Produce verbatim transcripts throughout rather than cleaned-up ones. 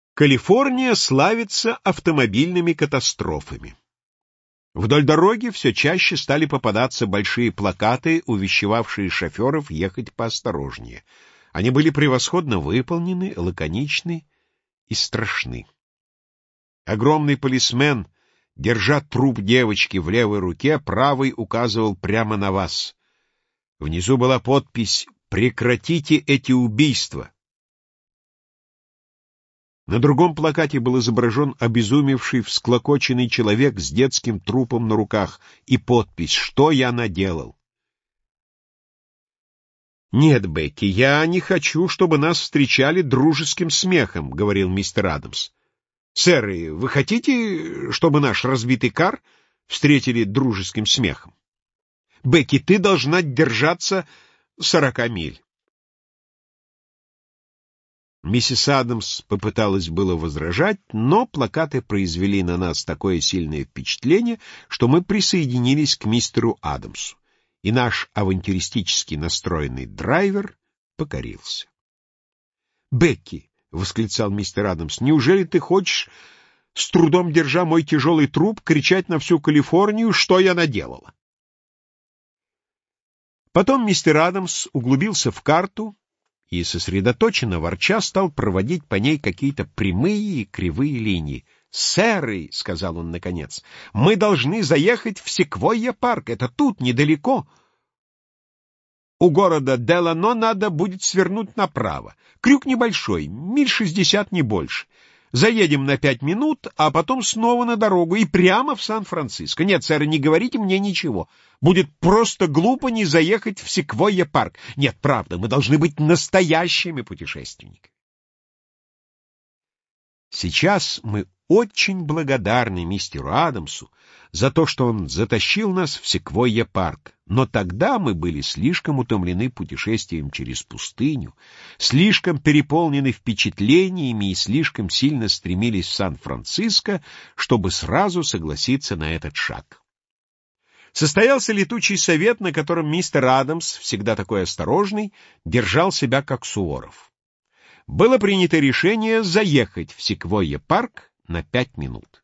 Калифорния славится автомобильными катастрофами. Вдоль дороги все чаще стали попадаться большие плакаты, увещевавшие шоферов ехать поосторожнее. Они были превосходно выполнены, лаконичны и страшны. Огромный полисмен, держа труп девочки в левой руке, правой указывал прямо на вас. Внизу была подпись «Прекратите эти убийства». На другом плакате был изображен обезумевший, всклокоченный человек с детским трупом на руках и подпись «Что я наделал?». «Нет, Бекки, я не хочу, чтобы нас встречали дружеским смехом», — говорил мистер Адамс. «Сэр, вы хотите, чтобы наш разбитый кар встретили дружеским смехом? Бекки, ты должна держаться сорока миль». Миссис Адамс попыталась было возражать, но плакаты произвели на нас такое сильное впечатление, что мы присоединились к мистеру Адамсу, и наш авантюристически настроенный драйвер покорился. «Бекки», — восклицал мистер Адамс, — «неужели ты хочешь, с трудом держа мой тяжелый труп, кричать на всю Калифорнию, что я наделала?» Потом мистер Адамс углубился в карту и, сосредоточенно ворча, стал проводить по ней какие-то прямые и кривые линии. «Сэры», — сказал он наконец, — «мы должны заехать в Секвойя-парк. Это тут, недалеко. У города Делано надо будет свернуть направо. Крюк небольшой, миль шестьдесят, не больше. Заедем на пять минут, а потом снова на дорогу и прямо в Сан-Франциско. Нет, сэр, не говорите мне ничего. Будет просто глупо не заехать в Секвойя-парк. Нет, правда, мы должны быть настоящими путешественниками». Сейчас мы очень благодарны мистеру Адамсу за то, что он затащил нас в Секвойя-парк, но тогда мы были слишком утомлены путешествием через пустыню, слишком переполнены впечатлениями и слишком сильно стремились в Сан-Франциско, чтобы сразу согласиться на этот шаг. Состоялся летучий совет, на котором мистер Адамс, всегда такой осторожный, держал себя как Суворов. Было принято решение заехать в Секвойя-парк на пять минут.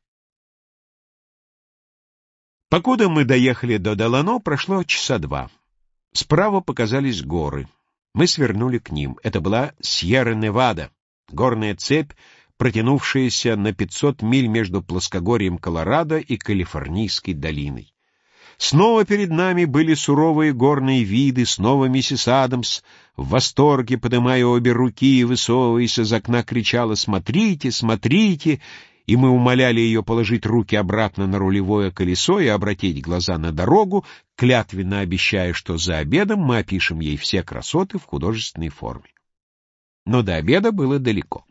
Покуда мы доехали до Делано, прошло часа два. Справа показались горы. Мы свернули к ним. Это была Сьерра-Невада, горная цепь, протянувшаяся на пятьсот миль между плоскогорьем Колорадо и Калифорнийской долиной. Снова перед нами были суровые горные виды, снова миссис Адамс в восторге, поднимая обе руки и высовываясь из окна, кричала «Смотрите, смотрите!», и мы умоляли ее положить руки обратно на рулевое колесо и обратить глаза на дорогу, клятвенно обещая, что за обедом мы опишем ей все красоты в художественной форме. Но до обеда было далеко.